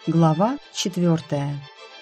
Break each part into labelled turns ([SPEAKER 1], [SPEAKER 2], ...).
[SPEAKER 1] Глава 4.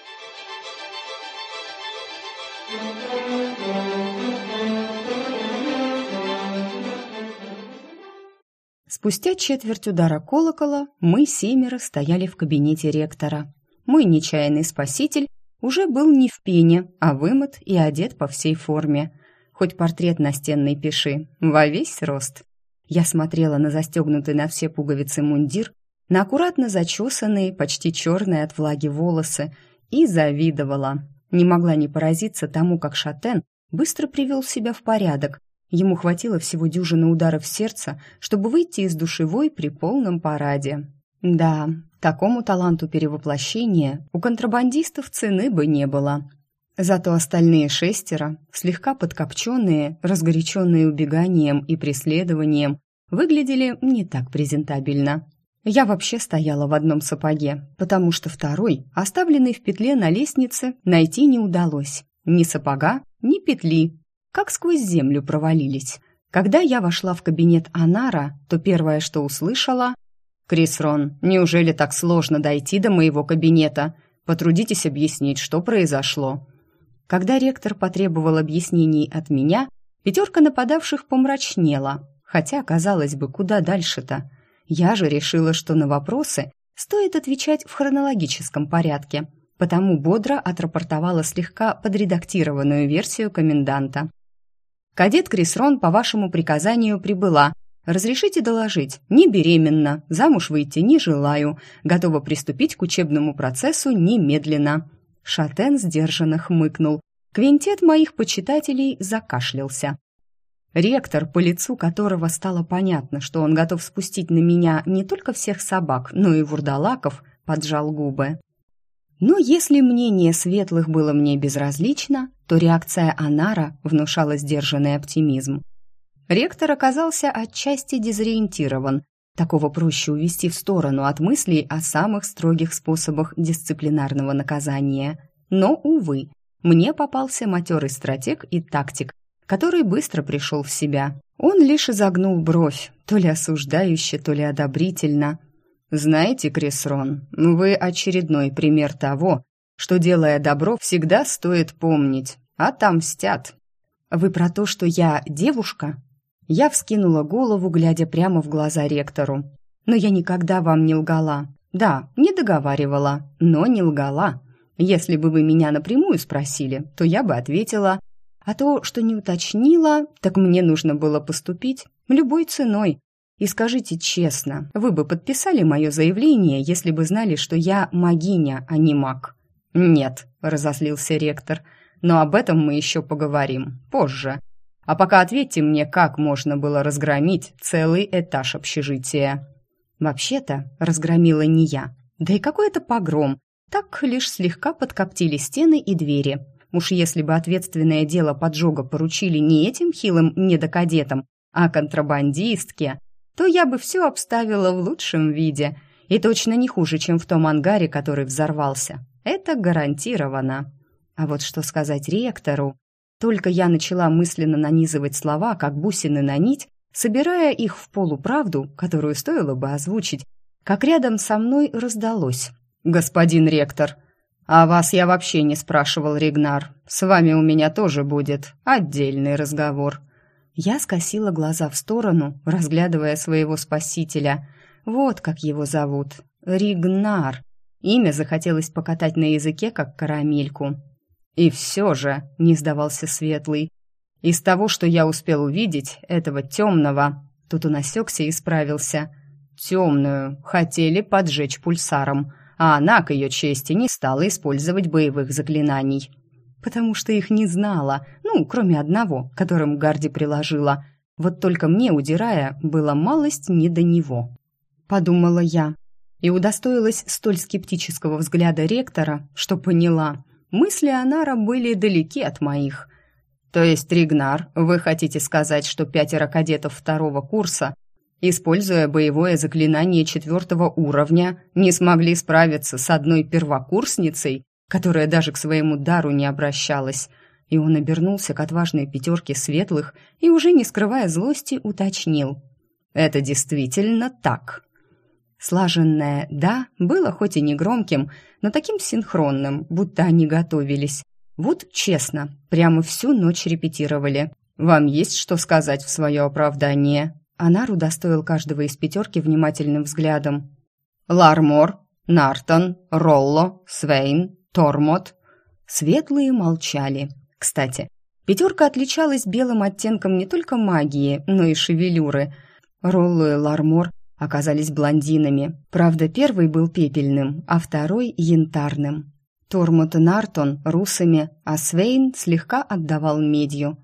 [SPEAKER 1] Спустя четверть удара колокола мы семеро стояли в кабинете ректора. Мой нечаянный спаситель уже был не в пене, а вымыт и одет по всей форме. Хоть портрет настенный пиши, во весь рост. Я смотрела на застегнутый на все пуговицы мундир, на аккуратно зачесанные, почти черные от влаги волосы, и завидовала. Не могла не поразиться тому, как Шатен быстро привел себя в порядок. Ему хватило всего дюжины ударов сердца, чтобы выйти из душевой при полном параде. Да, такому таланту перевоплощения у контрабандистов цены бы не было. Зато остальные шестеро, слегка подкопченные, разгоряченные убеганием и преследованием, выглядели не так презентабельно. Я вообще стояла в одном сапоге, потому что второй, оставленный в петле на лестнице, найти не удалось. Ни сапога, ни петли. Как сквозь землю провалились. Когда я вошла в кабинет Анара, то первое, что услышала: «Крисрон, неужели так сложно дойти до моего кабинета? Потрудитесь объяснить, что произошло». Когда ректор потребовал объяснений от меня, пятерка нападавших помрачнела. Хотя, казалось бы, куда дальше-то? Я же решила, что на вопросы стоит отвечать в хронологическом порядке, потому бодро отрапортовала слегка подредактированную версию коменданта. «Кадет Крисрон по вашему приказанию прибыла. Разрешите доложить, не беременна, замуж выйти не желаю, готова приступить к учебному процессу немедленно». Шатен сдержанно хмыкнул. Квинтет моих почитателей закашлялся. Ректор, по лицу которого стало понятно, что он готов спустить на меня не только всех собак, но и вурдалаков, поджал губы. Но если мнение светлых было мне безразлично, то реакция Анара внушала сдержанный оптимизм. Ректор оказался отчасти дезориентирован. Такого проще увести в сторону от мыслей о самых строгих способах дисциплинарного наказания. Но, увы, мне попался матерый стратег и тактик, который быстро пришел в себя. Он лишь изогнул бровь, то ли осуждающе, то ли одобрительно. «Знаете, Крисрон, вы очередной пример того, что, делая добро, всегда стоит помнить. Отомстят». «Вы про то, что я девушка?» Я вскинула голову, глядя прямо в глаза ректору. «Но я никогда вам не лгала. Да, не договаривала, но не лгала. Если бы вы меня напрямую спросили, то я бы ответила. А то, что не уточнила, так мне нужно было поступить любой ценой. И скажите честно, вы бы подписали мое заявление, если бы знали, что я магиня, а не маг?» «Нет», — разозлился ректор, — «но об этом мы еще поговорим позже. А пока ответьте мне, как можно было разгромить целый этаж общежития?» Вообще-то разгромила не я. Да и какой это погром. Так лишь слегка подкоптили стены и двери. Уж если бы ответственное дело поджога поручили не этим хилым недокадетам, а контрабандистке, то я бы все обставила в лучшем виде. И точно не хуже, чем в том ангаре, который взорвался. Это гарантированно. А вот что сказать ректору? Только я начала мысленно нанизывать слова, как бусины на нить, собирая их в полуправду, которую стоило бы озвучить, как рядом со мной раздалось: «Господин ректор, а вас я вообще не спрашивал, Ригнар. С вами у меня тоже будет отдельный разговор». Я скосила глаза в сторону, разглядывая своего спасителя. Вот как его зовут. Ригнар. Имя захотелось покатать на языке, как карамельку. «И все же», — не сдавался Светлый, — «из того, что я успел увидеть, этого темного...» Тут он осекся и справился. «Темную хотели поджечь пульсаром, а она, к ее чести, не стала использовать боевых заклинаний. Потому что их не знала, кроме одного, которым Гарди приложила. Вот только мне, удирая, было малость не до него». Подумала я и удостоилась столь скептического взгляда ректора, что поняла. Мысли Анара были далеки от моих. «То есть, Ригнар, вы хотите сказать, что 5 кадетов второго курса, используя боевое заклинание 4 уровня, не смогли справиться с одной первокурсницей, которая даже к своему дару не обращалась?» И он обернулся к отважной пятерке светлых и, уже не скрывая злости, уточнил: «Это действительно так?» Слаженное «да» было хоть и не громким, но таким синхронным, будто они готовились. Вот честно, прямо всю ночь репетировали. «Вам есть что сказать в свое оправдание?» Анар удостоил каждого из пятерки внимательным взглядом. «Лармор, Нартон, Ролло, Свейн, Тормот». Светлые молчали. Кстати, пятерка отличалась белым оттенком не только магии, но и шевелюры. Ролло и Лармор оказались блондинами. Правда, первый был пепельным, а второй — янтарным. Тормот и Нартон — русыми, а Свейн слегка отдавал медью.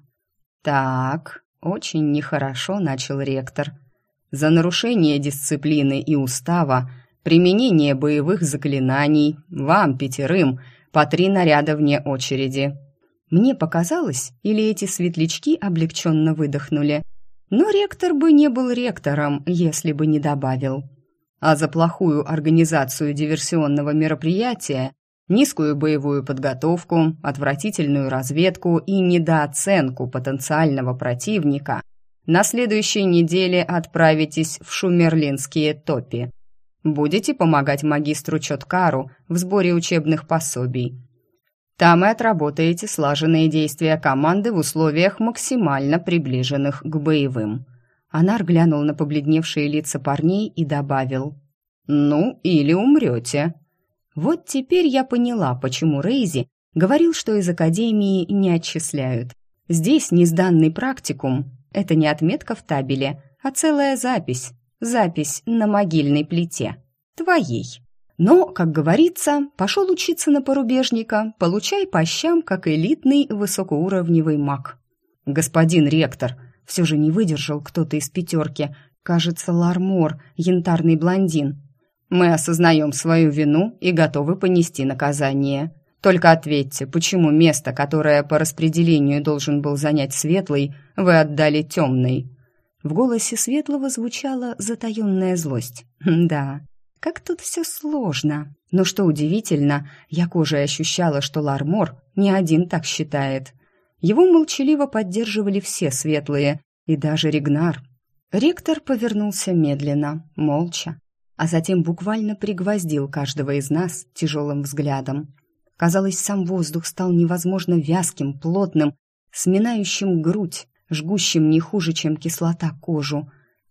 [SPEAKER 1] «Так, очень нехорошо», — начал ректор. «За нарушение дисциплины и устава, применение боевых заклинаний, вам, 5, по 3 наряда вне очереди». Мне показалось, или эти светлячки облегченно выдохнули. Но ректор бы не был ректором, если бы не добавил. А за плохую организацию диверсионного мероприятия, низкую боевую подготовку, отвратительную разведку и недооценку потенциального противника на следующей неделе отправитесь в Шумерлинские топи. Будете помогать магистру Чоткару в сборе учебных пособий. Там и отработаете слаженные действия команды в условиях, максимально приближенных к боевым». Анар глянул на побледневшие лица парней и добавил: «Ну, или умрете». Вот теперь я поняла, почему Рейзи говорил, что из академии не отчисляют. Здесь несданный практикум — это не отметка в табеле, а целая запись. Запись на могильной плите. Твоей. Но, как говорится, пошел учиться на порубежника, получай по щам, как элитный высокоуровневый маг. «Господин ректор», все же не выдержал кто-то из пятерки, кажется, Лармор, янтарный блондин. «Мы осознаем свою вину и готовы понести наказание. Только ответьте, почему место, которое по распределению должен был занять Светлый, вы отдали Темной?» В голосе Светлого звучала затаенная злость. «Да, как тут все сложно. Но что удивительно, я кожей ощущала, что Лармор не один так считает. Его молчаливо поддерживали все светлые, и даже Ригнар. Ректор повернулся медленно, молча, а затем буквально пригвоздил каждого из нас тяжелым взглядом. Казалось, сам воздух стал невозможно вязким, плотным, сминающим грудь, жгущим не хуже, чем кислота кожу.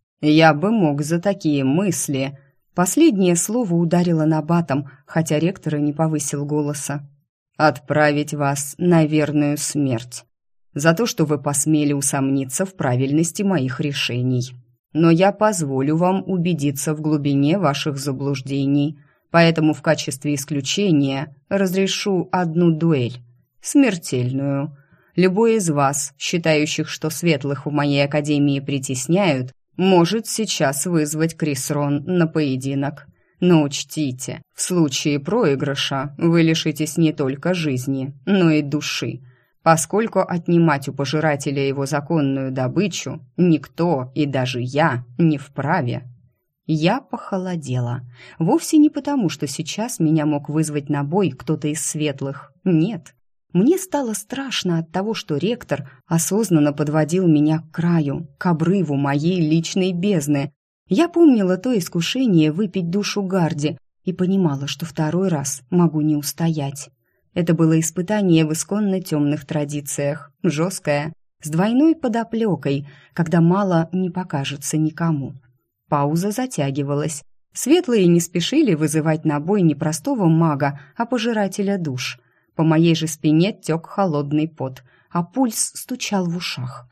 [SPEAKER 1] «Я бы мог за такие мысли...» Последнее слово ударило набатом, хотя ректор и не повысил голоса. «Отправить вас на верную смерть. За то, что вы посмели усомниться в правильности моих решений. Но я позволю вам убедиться в глубине ваших заблуждений, поэтому в качестве исключения разрешу одну дуэль. Смертельную. Любой из вас, считающих, что светлых в моей академии притесняют, может сейчас вызвать Крисрон на поединок. Но учтите, в случае проигрыша вы лишитесь не только жизни, но и души, поскольку отнимать у пожирателя его законную добычу никто, и даже я, не вправе». Я похолодела. Вовсе не потому, что сейчас меня мог вызвать на бой кто-то из светлых. Нет. Мне стало страшно от того, что ректор осознанно подводил меня к краю, к обрыву моей личной бездны. Я помнила то искушение выпить душу Гарди и понимала, что второй раз могу не устоять. Это было испытание в исконно темных традициях, жесткое, с двойной подоплекой, когда мало не покажется никому. Пауза затягивалась. Светлые не спешили вызывать на бой не простого мага, а пожирателя душ. По моей же спине тек холодный пот, а пульс стучал в ушах.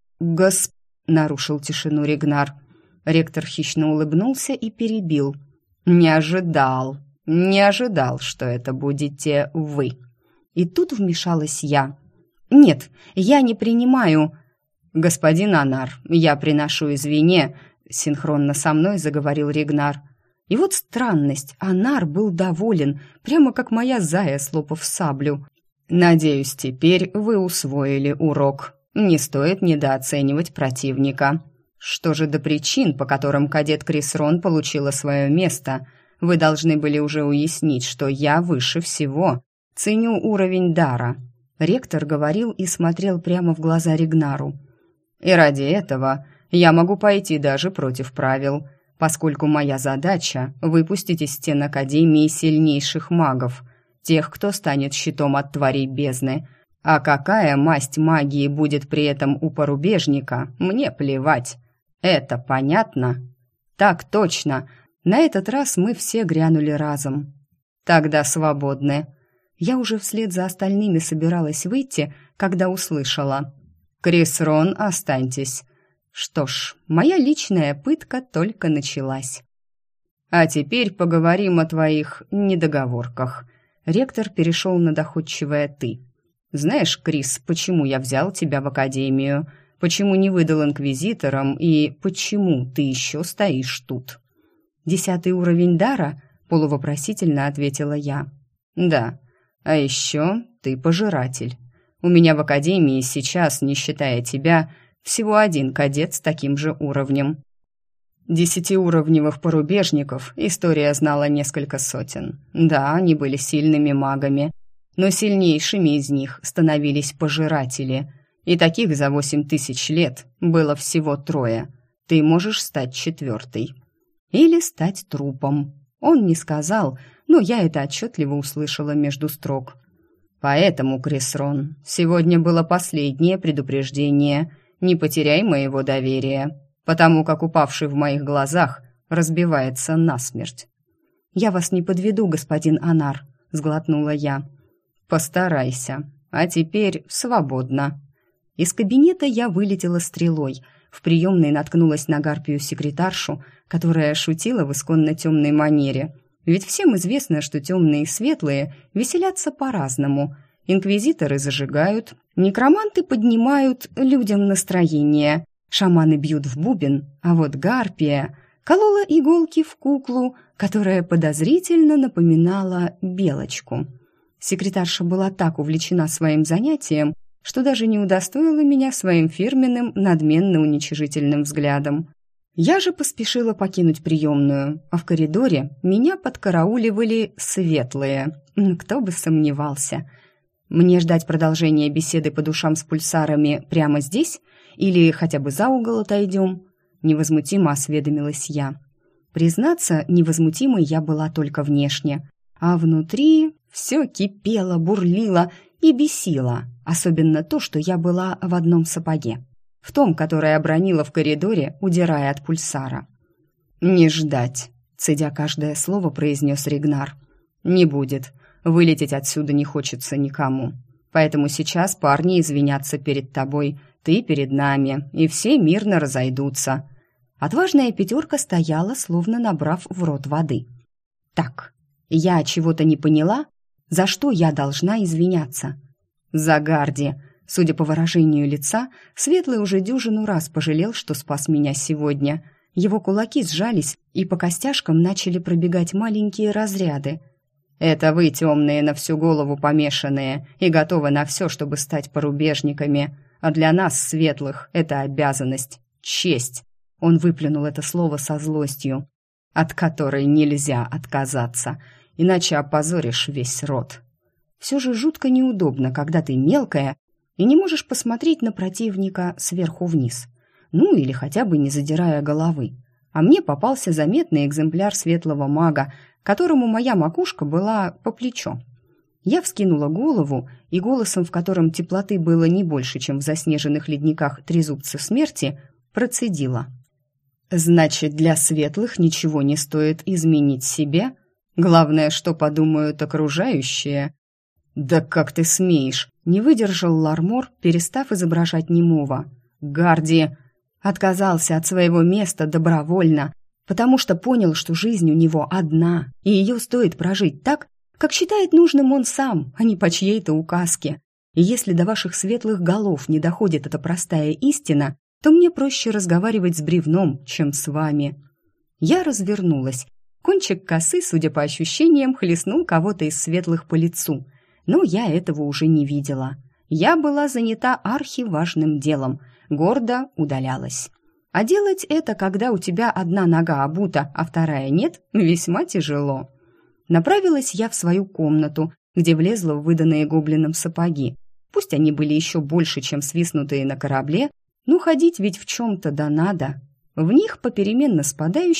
[SPEAKER 1] Нарушил тишину Ригнар. Ректор хищно улыбнулся и перебил. Не ожидал, что это будете вы». И тут вмешалась я. «Нет, я не принимаю...» «Господин Анар, я приношу извинения», — синхронно со мной заговорил Ригнар. И вот странность, Анар был доволен, прямо как моя зая, слопав саблю. «Надеюсь, теперь вы усвоили урок. Не стоит недооценивать противника. Что же до причин, по которым кадет Крисрон получила свое место, вы должны были уже уяснить, что я выше всего. Ценю уровень дара». Ректор говорил и смотрел прямо в глаза Ригнару. «И ради этого я могу пойти даже против правил. поскольку моя задача — выпустить из стен Академии сильнейших магов, тех, кто станет щитом от тварей бездны. А какая масть магии будет при этом у порубежника, мне плевать. Это понятно? Так точно. На этот раз мы все грянули разом. Тогда свободны. Я уже вслед за остальными собиралась выйти, когда услышала: «Крис Рон, останьтесь». Что ж, моя личная пытка только началась. А теперь поговорим о твоих недоговорках. Ректор перешел на доходчивое «ты». Знаешь, Крис, почему я взял тебя в академию? Почему не выдал инквизиторам? И почему ты еще стоишь тут?» 10-й уровень дара? Полувопросительно ответила я. «Да. А еще ты пожиратель. У меня в академии сейчас, не считая тебя, всего один кадет с таким же уровнем. 10-уровневых порубежников история знала несколько сотен. Да, они были сильными магами, но сильнейшими из них становились пожиратели, и таких за 8000 лет было всего 3. Ты можешь стать 4-й. Или стать трупом. Он не сказал, но я это отчетливо услышала между строк. Поэтому, Крис Рон, сегодня было последнее предупреждение. Не потеряй моего доверия, потому как упавший в моих глазах разбивается насмерть. «Я вас не подведу, господин Анар», — сглотнула я. «Постарайся. А теперь свободно». Из кабинета я вылетела стрелой. В приемной наткнулась на гарпию-секретаршу, которая шутила в исконно темной манере. Ведь всем известно, что темные и светлые веселятся по-разному. Инквизиторы зажигают, некроманты поднимают людям настроение, шаманы бьют в бубен, а вот гарпия колола иголки в куклу, которая подозрительно напоминала белочку. Секретарша была так увлечена своим занятием, что даже не удостоила меня своим фирменным надменно-уничижительным взглядом. Я же поспешила покинуть приемную, а в коридоре меня подкарауливали светлые. Кто бы сомневался. Мне ждать продолжения беседы по душам с пульсарами прямо здесь или хотя бы за угол отойдем? Невозмутимо осведомилась я. Признаться, невозмутимой я была только внешне, а внутри все кипело, бурлило и бесило, особенно то, что я была в одном сапоге, в том, которое обронила в коридоре, удирая от пульсара. «Не ждать», — цедя каждое слово, произнес Ригнар. «Не будет. Вылететь отсюда не хочется никому. Поэтому сейчас парни извинятся перед тобой, ты перед нами, и все мирно разойдутся». Отважная 5 стояла, словно набрав в рот воды. «Так, я чего-то не поняла? За что я должна извиняться?» «За Гарди». Судя по выражению лица, Светлый уже дюжину раз пожалел, что спас меня сегодня. Его кулаки сжались, и по костяшкам начали пробегать маленькие разряды. «Это вы, темные, на всю голову помешанные, и готовы на все, чтобы стать порубежниками. А для нас, светлых, это обязанность, честь». Он выплюнул это слово со злостью, от которой нельзя отказаться, иначе опозоришь весь род. Все же жутко неудобно, когда ты мелкая и не можешь посмотреть на противника сверху вниз. Ну, или хотя бы не задирая головы. А мне попался заметный экземпляр светлого мага, которому моя макушка была по плечо. Я вскинула голову и голосом, в котором теплоты было не больше, чем в заснеженных ледниках трезубца смерти, процедила. «Значит, для светлых ничего не стоит изменить себе? Главное, что подумают окружающие?» «Да как ты смеешь?» — не выдержал Лармор, перестав изображать немого. «Гарди отказался от своего места добровольно, потому что понял, что жизнь у него одна, и ее стоит прожить так, как считает нужным он сам, а не по чьей-то указке. И если до ваших светлых голов не доходит эта простая истина, то мне проще разговаривать с бревном, чем с вами». Я развернулась. Кончик косы, судя по ощущениям, хлестнул кого-то из светлых по лицу. Но я этого уже не видела. Я была занята архиважным делом, гордо удалялась. А делать это, когда у тебя одна нога обута, а вторая нет, весьма тяжело. Направилась я в свою комнату, где влезла в выданные гоблином сапоги. Пусть они были еще больше, чем свистнутые на корабле, но ходить ведь в чем-то да надо. В них, попеременно спадающих,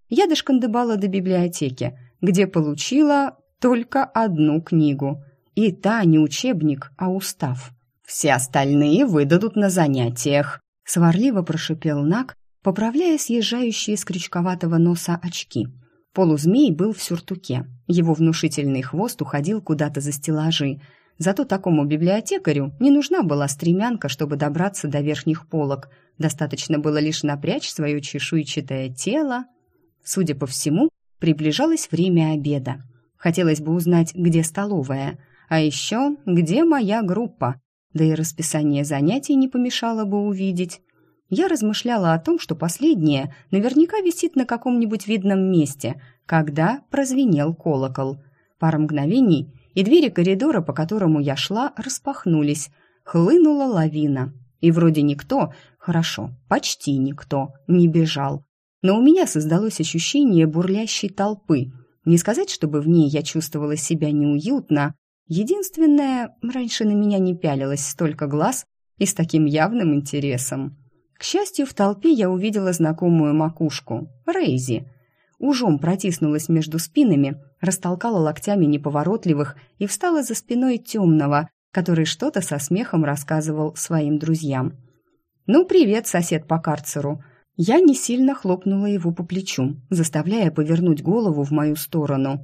[SPEAKER 1] я дошкандыбала до библиотеки, где получила только одну книгу. И та не учебник, а устав. «Все остальные выдадут на занятиях», — сварливо прошипел Наг, поправляя съезжающие с крючковатого носа очки. Полузмей был в сюртуке. Его внушительный хвост уходил куда-то за стеллажи. Зато такому библиотекарю не нужна была стремянка, чтобы добраться до верхних полок. Достаточно было лишь напрячь свое чешуйчатое тело. Судя по всему, приближалось время обеда. Хотелось бы узнать, где столовая, а еще где моя группа. Да и расписание занятий не помешало бы увидеть. Я размышляла о том, что последнее наверняка висит на каком-нибудь видном месте, когда прозвенел колокол. Пара мгновений, и двери коридора, по которому я шла, распахнулись. Хлынула лавина. И вроде никто, хорошо, почти никто, не бежал. Но у меня создалось ощущение бурлящей толпы. Не сказать, чтобы в ней я чувствовала себя неуютно. Единственное, раньше на меня не пялилось столько глаз и с таким явным интересом. К счастью, в толпе я увидела знакомую макушку — Рейзи. Ужом протиснулась между спинами, растолкала локтями неповоротливых и встала за спиной темного, который что-то со смехом рассказывал своим друзьям. «Ну, привет, сосед по карцеру!» Я не сильно хлопнула его по плечу, заставляя повернуть голову в мою сторону.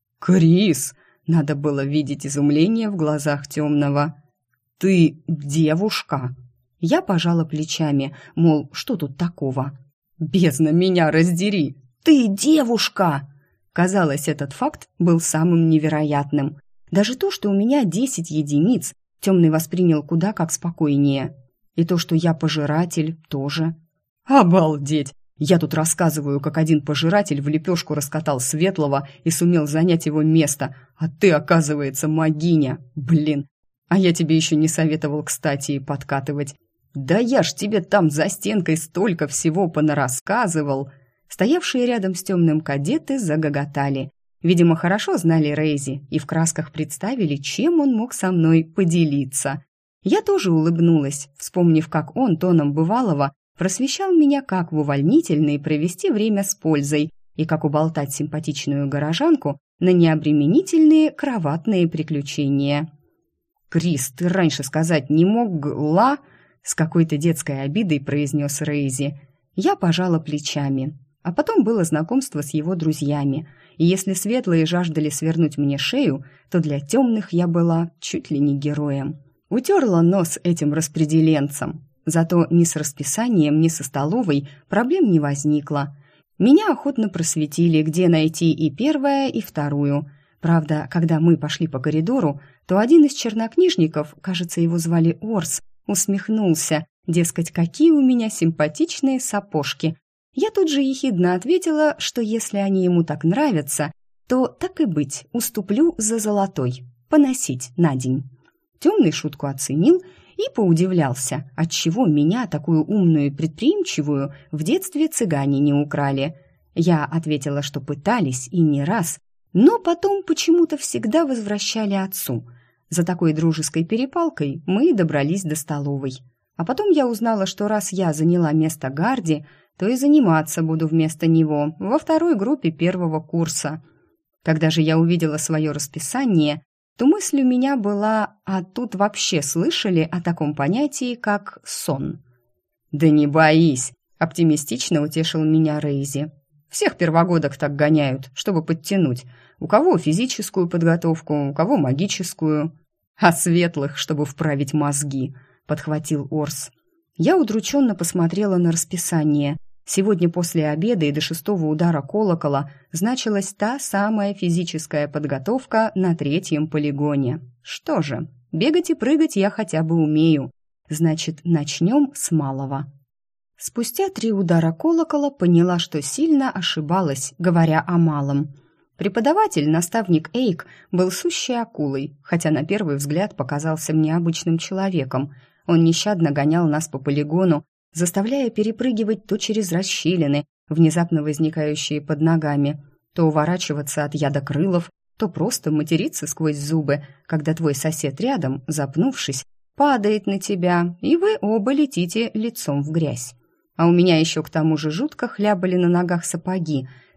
[SPEAKER 1] «Крис!» — надо было видеть изумление в глазах темного. «Ты девушка!» Я пожала плечами, мол, что тут такого? «Бездна меня раздери! Ты девушка!» Казалось, этот факт был самым невероятным. Даже то, что у меня 10 единиц, темный воспринял куда как спокойнее. И то, что я пожиратель, тоже. «Обалдеть! Я тут рассказываю, как один пожиратель в лепешку раскатал Светлого и сумел занять его место, а ты, оказывается, магиня! Блин! А я тебе еще не советовал, кстати, и подкатывать. Да я ж тебе там за стенкой столько всего понарассказывал!» Стоявшие рядом с темным кадеты загоготали. Видимо, хорошо знали Рейзи и в красках представили, чем он мог со мной поделиться. Я тоже улыбнулась, вспомнив, как он тоном бывалого просвещал меня, как в увольнительной провести время с пользой и как уболтать симпатичную горожанку на необременительные кроватные приключения. «Крис, ты раньше сказать не могла?» — с какой-то детской обидой произнес Рейзи. Я пожала плечами. А потом было знакомство с его друзьями, и если светлые жаждали свернуть мне шею, то для темных я была чуть ли не героем. Утерла нос этим распределенцам. Зато ни с расписанием, ни со столовой проблем не возникло. Меня охотно просветили, где найти и первое, и вторую. Правда, когда мы пошли по коридору, то один из чернокнижников, кажется, его звали Орс, усмехнулся, дескать, какие у меня симпатичные сапожки. Я тут же ехидно ответила, что если они ему так нравятся, то, так и быть, уступлю за золотой, поносить на день. Темный шутку оценил и поудивлялся, отчего меня, такую умную и предприимчивую, в детстве цыгане не украли. Я ответила, что пытались и не раз, но потом почему-то всегда возвращали отцу. За такой дружеской перепалкой мы добрались до столовой. А потом я узнала, что раз я заняла место Гарди, то и заниматься буду вместо него во второй группе первого курса. Когда же я увидела свое расписание, то мысль у меня была: а тут вообще слышали о таком понятии, как сон? «Да не боись», — оптимистично утешил меня Рейзи. «Всех первогодок так гоняют, чтобы подтянуть. У кого физическую подготовку, у кого магическую. А светлых, чтобы вправить мозги», — подхватил Орс. Я удрученно посмотрела на расписание. Сегодня после обеда и до 6-го удара колокола значилась та самая физическая подготовка на 3-м полигоне. Что же, бегать и прыгать я хотя бы умею. Значит, начнем с малого. Спустя 3 удара колокола поняла, что сильно ошибалась, говоря о малом. Преподаватель, наставник Эйк, был сущей акулой, хотя на первый взгляд показался мне обычным человеком. Он нещадно гонял нас по полигону, заставляя перепрыгивать то через расщелины, внезапно возникающие под ногами, то уворачиваться от ядокрылов, то просто материться сквозь зубы, когда твой сосед рядом, запнувшись, падает на тебя, и вы оба летите лицом в грязь. А у меня еще к тому же жутко хлябали на ногах сапоги,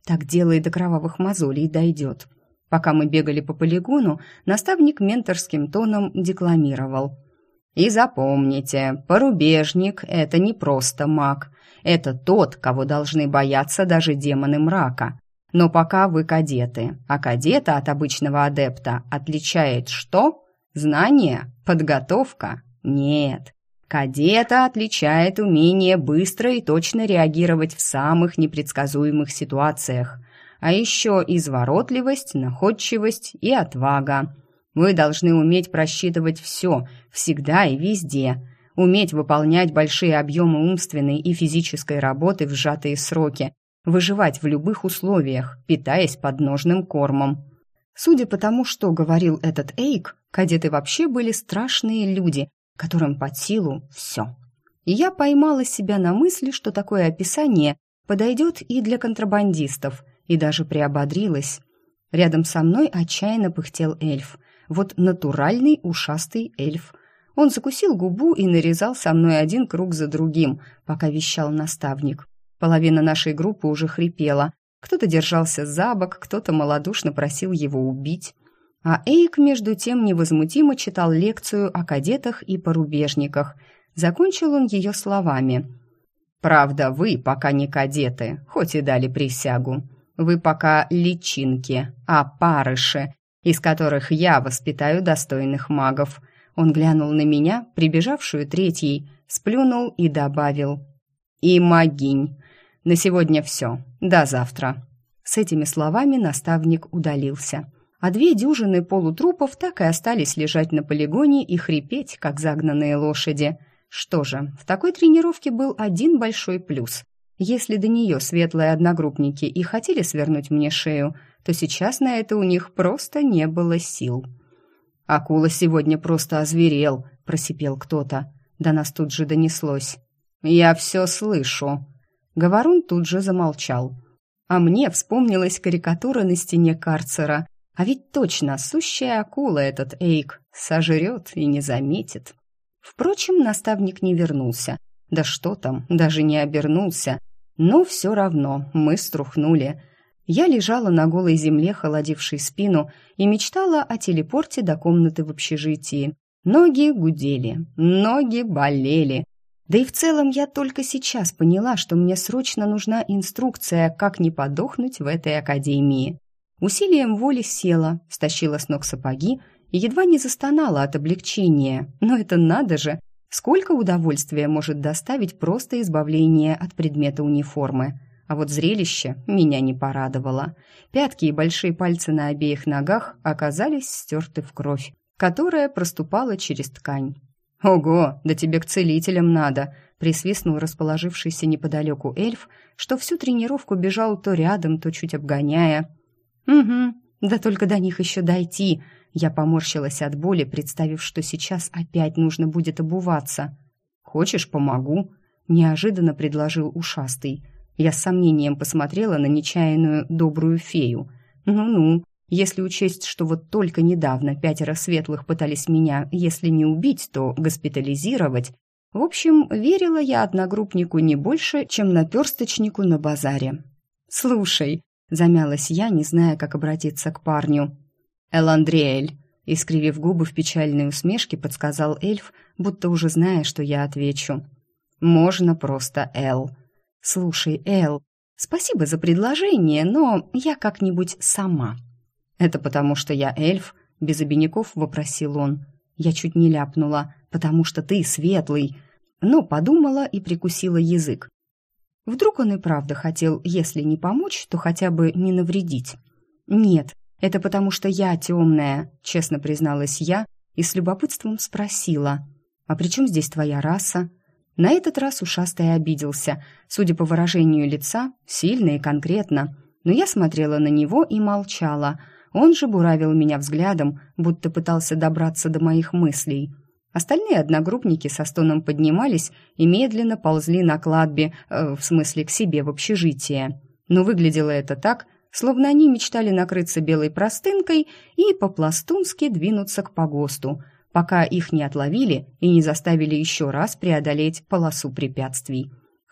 [SPEAKER 1] Так дело и до кровавых мозолей дойдет. Пока мы бегали по полигону, наставник менторским тоном декламировал. «И запомните, порубежник — это не просто маг. Это тот, кого должны бояться даже демоны мрака. Но пока вы кадеты, а кадета от обычного адепта отличает что? Знание? Подготовка? Нет. Кадета отличает умение быстро и точно реагировать в самых непредсказуемых ситуациях. А еще изворотливость, находчивость и отвага. Вы должны уметь просчитывать все, всегда и везде, уметь выполнять большие объемы умственной и физической работы в сжатые сроки, выживать в любых условиях, питаясь подножным кормом. Судя по тому, что говорил этот Эйк, кадеты вообще были страшные люди, которым под силу все. И я поймала себя на мысли, что такое описание подойдет и для контрабандистов, и даже приободрилась. Рядом со мной отчаянно пыхтел эльф. Вот натуральный ушастый эльф. Он закусил губу и нарезал со мной один круг за другим, пока вещал наставник. Половина нашей группы уже хрипела. Кто-то держался за бок, кто-то малодушно просил его убить. А Эйк, между тем, невозмутимо читал лекцию о кадетах и порубежниках. Закончил он ее словами. «Правда, вы пока не кадеты, хоть и дали присягу. Вы пока личинки, опарыши, из которых я воспитаю достойных магов». Он глянул на меня, прибежавшую третьей, сплюнул и добавил: «И магинь. На сегодня все. До завтра». С этими словами наставник удалился, а 2 дюжины полутрупов так и остались лежать на полигоне и хрипеть, как загнанные лошади. Что же, в такой тренировке был один большой плюс. Если до нее светлые одногруппники и хотели свернуть мне шею, то сейчас на это у них просто не было сил. «Акула сегодня просто озверел», — просипел кто-то. До нас тут же донеслось: «Я все слышу». Говорун тут же замолчал. А мне вспомнилась карикатура на стене карцера. А ведь точно, сущая акула этот Эйк сожрет и не заметит. Впрочем, наставник не вернулся. Да что там, даже не обернулся. Но все равно мы струхнули. Я лежала на голой земле, холодившей спину, и мечтала о телепорте до комнаты в общежитии. Ноги гудели, ноги болели. Да и в целом я только сейчас поняла, что мне срочно нужна инструкция, как не подохнуть в этой академии. Усилием воли села, стащила с ног сапоги и едва не застонала от облегчения. Но это надо же! Сколько удовольствия может доставить просто избавление от предмета униформы. А вот зрелище меня не порадовало. Пятки и большие пальцы на обеих ногах оказались стерты в кровь, которая проступала через ткань. «Ого, да тебе к целителям надо!» — присвистнул расположившийся неподалеку эльф, что всю тренировку бежал то рядом, то чуть обгоняя. «Угу, да только до них еще дойти!» Я поморщилась от боли, представив, что сейчас опять нужно будет обуваться. «Хочешь, помогу?» — неожиданно предложил ушастый. Я с сомнением посмотрела на нечаянную добрую фею. Ну-ну, если учесть, что вот только недавно 5 светлых пытались меня, если не убить, то госпитализировать. В общем, верила я одногруппнику не больше, чем наперсточнику на базаре. «Слушай», — замялась я, не зная, как обратиться к парню. «Эландриэль», — искривив губы в печальной усмешке, подсказал эльф, будто уже зная, что я отвечу. «Можно просто Эл». «Слушай, Эл, спасибо за предложение, но я как-нибудь сама». «Это потому, что я эльф?» — без обиняков вопросил он. Я чуть не ляпнула: «Потому что ты светлый», но подумала и прикусила язык. Вдруг он и правда хотел, если не помочь, то хотя бы не навредить. «Нет, это потому что я темная», — честно призналась я и с любопытством спросила: «А при чем здесь твоя раса?» На этот раз ушастый обиделся, судя по выражению лица, сильно и конкретно, но я смотрела на него и молчала. Он же буравил меня взглядом, будто пытался добраться до моих мыслей. Остальные одногруппники со стоном поднимались и медленно ползли на кладбе, в смысле к себе в общежитие. Но выглядело это так, словно они мечтали накрыться белой простынкой и по-пластунски двинуться к погосту, пока их не отловили и не заставили еще раз преодолеть полосу препятствий.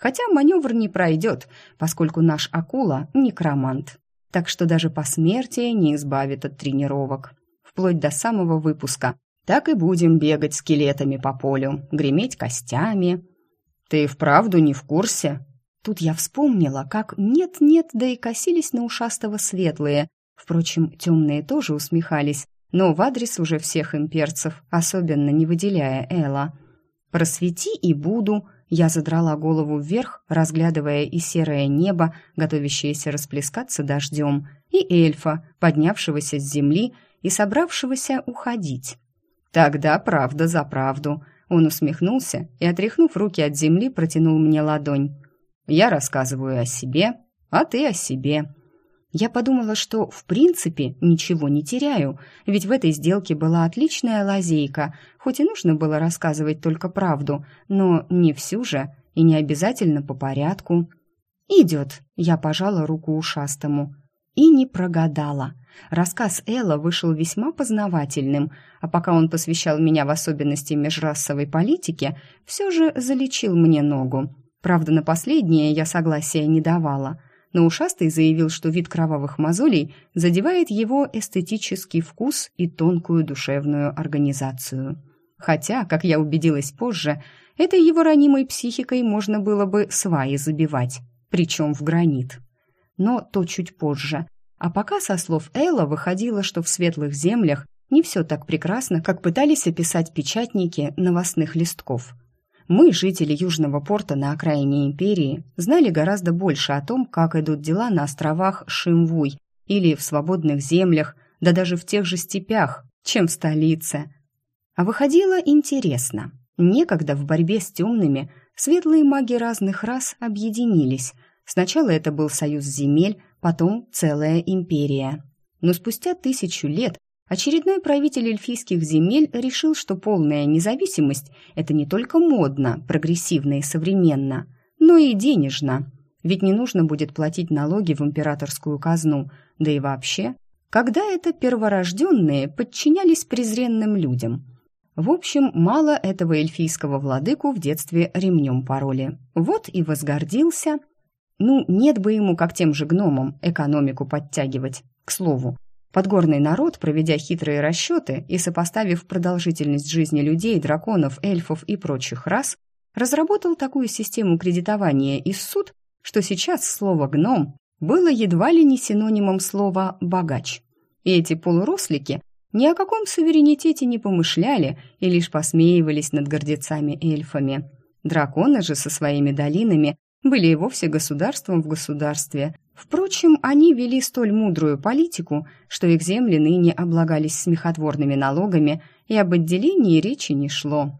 [SPEAKER 1] Хотя маневр не пройдет, поскольку наш акула – некромант. Так что даже посмертие не избавит от тренировок. Вплоть до самого выпуска. Так и будем бегать скелетами по полю, греметь костями. Ты вправду не в курсе? Тут я вспомнила, как нет-нет, да и косились на ушастого светлые. Впрочем, темные тоже усмехались, но в адрес уже всех имперцев, особенно не выделяя Элла. «Просвети и буду», — я задрала голову вверх, разглядывая и серое небо, готовящееся расплескаться дождем, и эльфа, поднявшегося с земли и собравшегося уходить. «Тогда правда за правду», — он усмехнулся и, отряхнув руки от земли, протянул мне ладонь. «Я рассказываю о себе, а ты о себе». Я подумала, что в принципе ничего не теряю, ведь в этой сделке была отличная лазейка, хоть и нужно было рассказывать только правду, но не всю же и не обязательно по порядку. «Идет», — я пожала руку ушастому. И не прогадала. Рассказ Элла вышел весьма познавательным, а пока он посвящал меня в особенности межрасовой политики, все же залечил мне ногу. Правда, на последнее я согласия не давала. Но ушастый заявил, что вид кровавых мозолей задевает его эстетический вкус и тонкую душевную организацию. Хотя, как я убедилась позже, этой его ранимой психикой можно было бы сваи забивать, причем в гранит. Но то чуть позже. А пока со слов Элла выходило, что в светлых землях не все так прекрасно, как пытались описать печатники новостных листков. Мы, жители Южного порта на окраине империи, знали гораздо больше о том, как идут дела на островах Шимвуй или в свободных землях, да даже в тех же степях, чем в столице. А выходило интересно. Некогда в борьбе с темными светлые маги разных рас объединились. Сначала это был союз земель, потом целая империя. Но спустя 1000 лет очередной правитель эльфийских земель решил, что полная независимость – это не только модно, прогрессивно и современно, но и денежно. Ведь не нужно будет платить налоги в императорскую казну, да и вообще, когда это перворожденные подчинялись презренным людям. В общем, мало этого эльфийского владыку в детстве ремнем пороли. Вот и возгордился. Ну, нет бы ему, как тем же гномам, экономику подтягивать. К слову, подгорный народ, проведя хитрые расчеты и сопоставив продолжительность жизни людей, драконов, эльфов и прочих рас, разработал такую систему кредитования и суд, что сейчас слово «гном» было едва ли не синонимом слова «богач». И эти полурослики ни о каком суверенитете не помышляли и лишь посмеивались над гордецами-эльфами. Драконы же со своими долинами были и вовсе государством в государстве. Впрочем, они вели столь мудрую политику, что их земли ныне облагались смехотворными налогами, и об отделении речи не шло.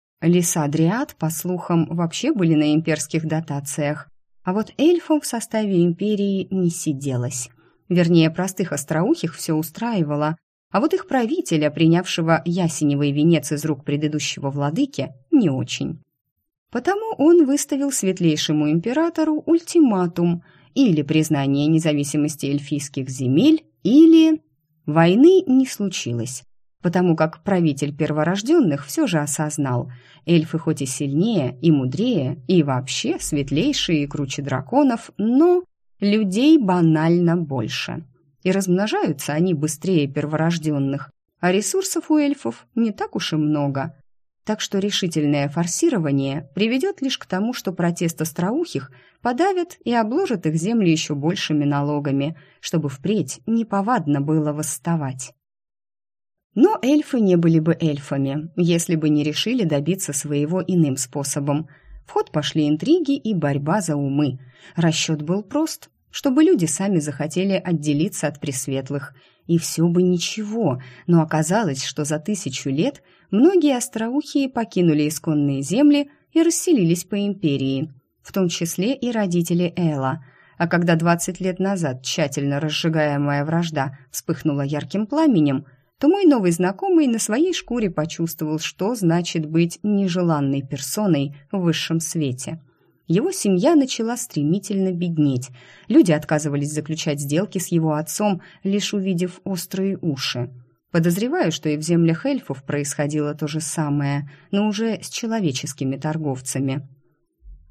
[SPEAKER 1] Леса Дриад, по слухам, вообще были на имперских дотациях, а вот эльфам в составе империи не сиделось. Вернее, простых остроухих все устраивало, а вот их правителя, принявшего ясеневый венец из рук предыдущего владыки, не очень. Потому он выставил светлейшему императору ультиматум: или признание независимости эльфийских земель, или... Войны не случилось, потому как правитель перворожденных все же осознал: эльфы хоть и сильнее, и мудрее, и вообще светлейшие и круче драконов, но людей банально больше. И размножаются они быстрее перворожденных, а ресурсов у эльфов не так уж и много. Так что решительное форсирование приведет лишь к тому, что протест остроухих подавят и обложат их земли еще большими налогами, чтобы впредь неповадно было восставать. Но эльфы не были бы эльфами, если бы не решили добиться своего иным способом. В ход пошли интриги и борьба за умы. Расчет был прост, чтобы люди сами захотели отделиться от пресветлых. И все бы ничего, но оказалось, что за 1000 лет многие остроухие покинули исконные земли и расселились по империи, в том числе и родители Элла. А когда 20 лет назад тщательно разжигаемая вражда вспыхнула ярким пламенем, то мой новый знакомый на своей шкуре почувствовал, что значит быть нежеланной персоной в высшем свете. Его семья начала стремительно беднеть. Люди отказывались заключать сделки с его отцом, лишь увидев острые уши. Подозреваю, что и в землях эльфов происходило то же самое, но уже с человеческими торговцами.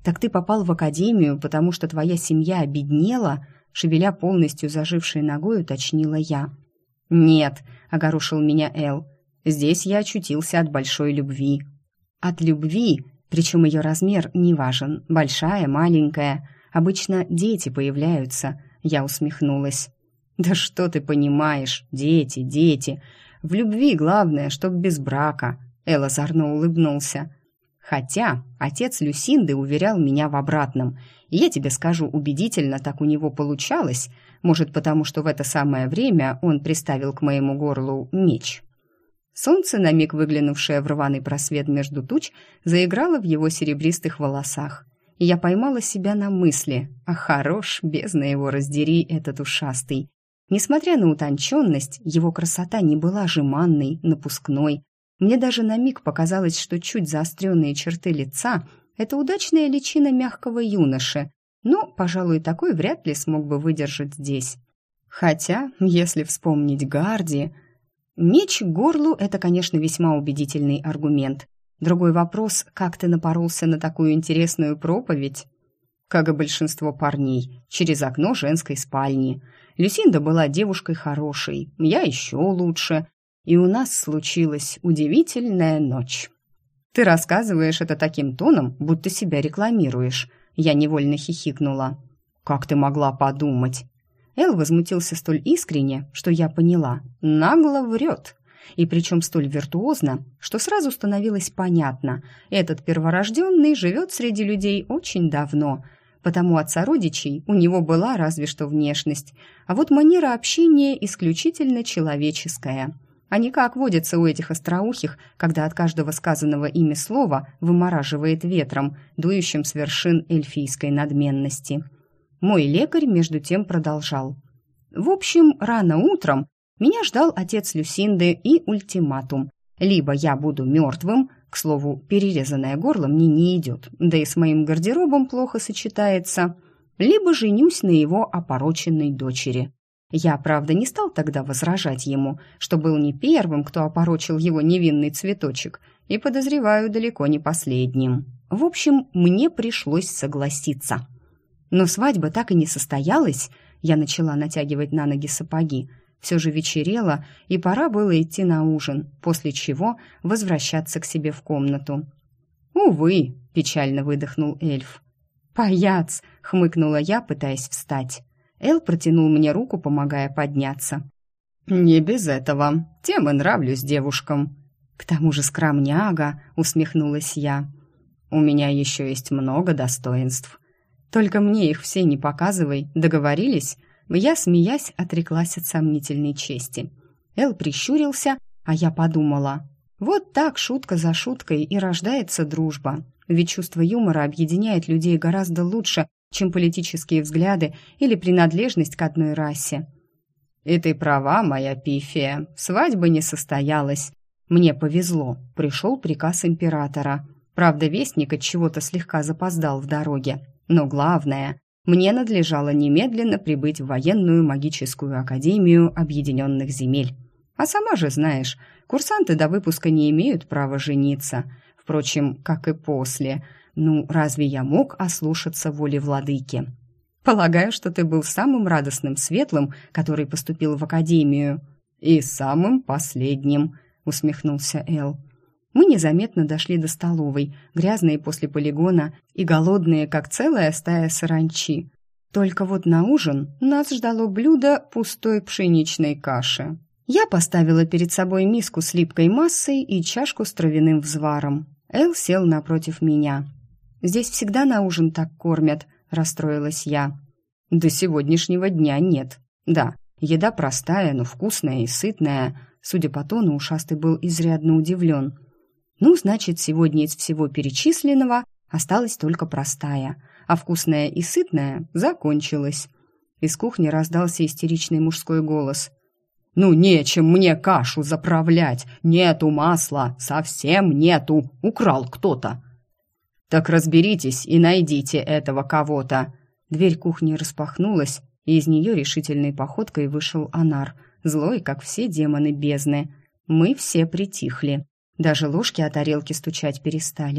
[SPEAKER 1] «Так ты попал в академию, потому что твоя семья обеднела?» Шевеля полностью зажившей ногой, уточнила я. «Нет», — огорошил меня Эл, — «здесь я очутился от большой любви». «От любви, причем ее размер не важен, большая, маленькая. Обычно дети появляются», — я усмехнулась. «Да что ты понимаешь, дети, дети. В любви главное, чтоб без брака», — Эл озорно улыбнулся. «Хотя отец Люсинды уверял меня в обратном. И я тебе скажу, убедительно так у него получалось, может, потому что в это самое время он приставил к моему горлу меч». Солнце, на миг выглянувшее в рваный просвет между туч, заиграло в его серебристых волосах. И я поймала себя на мысли: а хорош, бездна его раздери, этот ушастый. Несмотря на утонченность, его красота не была жеманной, напускной. Мне даже на миг показалось, что чуть заостренные черты лица — это удачная личина мягкого юноши, но, пожалуй, такой вряд ли смог бы выдержать здесь. Хотя, если вспомнить Гарди... Меч к горлу — это, конечно, весьма убедительный аргумент. Другой вопрос — как ты напоролся на такую интересную проповедь? Как и большинство парней, через окно женской спальни. Люсинда была девушкой хорошей, я еще лучше, и у нас случилась удивительная ночь. Ты рассказываешь это таким тоном, будто себя рекламируешь. Я невольно хихикнула. Как ты могла подумать? Эл возмутился столь искренне, что я поняла. Нагло врет. И причем столь виртуозно, что сразу становилось понятно. Этот перворожденный живет среди людей очень давно, потому от сородичей у него была разве что внешность, а вот манера общения исключительно человеческая. А не как водится у этих остроухих, когда от каждого сказанного ими слова вымораживает ветром, дующим с вершин эльфийской надменности. Мой лекарь между тем продолжал. В общем, рано утром меня ждал отец Люсинды и ультиматум. Либо я буду мертвым, к слову, перерезанное горло мне не идет, да и с моим гардеробом плохо сочетается, либо женюсь на его опороченной дочери. Я, правда, не стал тогда возражать ему, что был не первым, кто опорочил его невинный цветочек, и, подозреваю, далеко не последним. В общем, мне пришлось согласиться. Но свадьба так и не состоялась. Я начала натягивать на ноги сапоги. Все же вечерело, и пора было идти на ужин, после чего возвращаться к себе в комнату. «Увы», — печально выдохнул эльф. «Паяц!» — хмыкнула я, пытаясь встать. Эл протянул мне руку, помогая подняться. «Не без этого. Тем и нравлюсь девушкам». «К тому же скромняга», — усмехнулась я. «У меня еще есть много достоинств. Только мне их все не показывай, договорились?» Я, смеясь, отреклась от сомнительной чести. Эл прищурился, а я подумала. Вот так, шутка за шуткой, и рождается дружба. Ведь чувство юмора объединяет людей гораздо лучше, чем политические взгляды или принадлежность к одной расе. «И ты права, моя пифия, свадьба не состоялась. Мне повезло, пришел приказ императора. Правда, вестник от чего-то слегка запоздал в дороге. Но главное, мне надлежало немедленно прибыть в военную магическую академию Объединенных земель. А сама же знаешь, курсанты до выпуска не имеют права жениться. Впрочем, как и после. Ну, разве я мог ослушаться воли владыки? Полагаю, что ты был самым радостным светлым, который поступил в академию. И самым последним», — усмехнулся Эл. Мы незаметно дошли до столовой, грязные после полигона и голодные, как целая стая саранчи. Только вот на ужин нас ждало блюдо пустой пшеничной каши. Я поставила перед собой миску с липкой массой и чашку с травяным взваром. Эл сел напротив меня. «Здесь всегда на ужин так кормят», — расстроилась я. «До сегодняшнего дня нет. Да, еда простая, но вкусная и сытная». Судя по тону, ушастый был изрядно удивлен. «Ну, значит, сегодня из всего перечисленного осталась только простая, а вкусная и сытная закончилась». Из кухни раздался истеричный мужской голос. «Ну, нечем мне кашу заправлять, нету масла, совсем нету, украл кто-то». «Так разберитесь и найдите этого кого-то». Дверь кухни распахнулась, и из нее решительной походкой вышел Анар, злой, как все демоны бездны. Мы все притихли. Даже ложки о тарелки стучать перестали.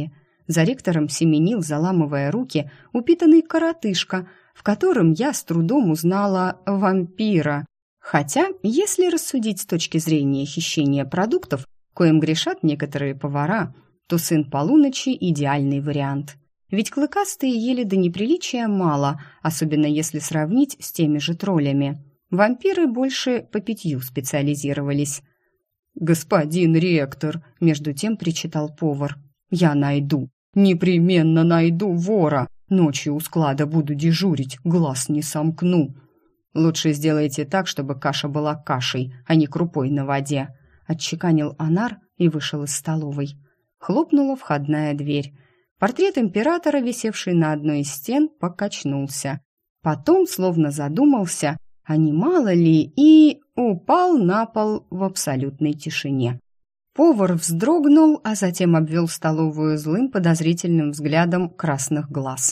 [SPEAKER 1] За ректором семенил, заламывая руки, упитанный коротышка, в котором я с трудом узнала вампира. Хотя, если рассудить с точки зрения хищения продуктов, коим грешат некоторые повара, то сын полуночи – идеальный вариант. Ведь клыкастые ели до неприличия мало, особенно если сравнить с теми же троллями. Вампиры больше по питью специализировались. «Господин ректор», – между тем причитал повар, – «я найду, непременно найду вора. Ночью у склада буду дежурить, глаз не сомкну». «Лучше сделайте так, чтобы каша была кашей, а не крупой на воде», – отчеканил Анар и вышел из столовой. Хлопнула входная дверь. Портрет императора, висевший на одной из стен, покачнулся. Потом, словно задумался, а не мало ли, и упал на пол в абсолютной тишине. Повар вздрогнул, а затем обвел столовую злым подозрительным взглядом красных глаз.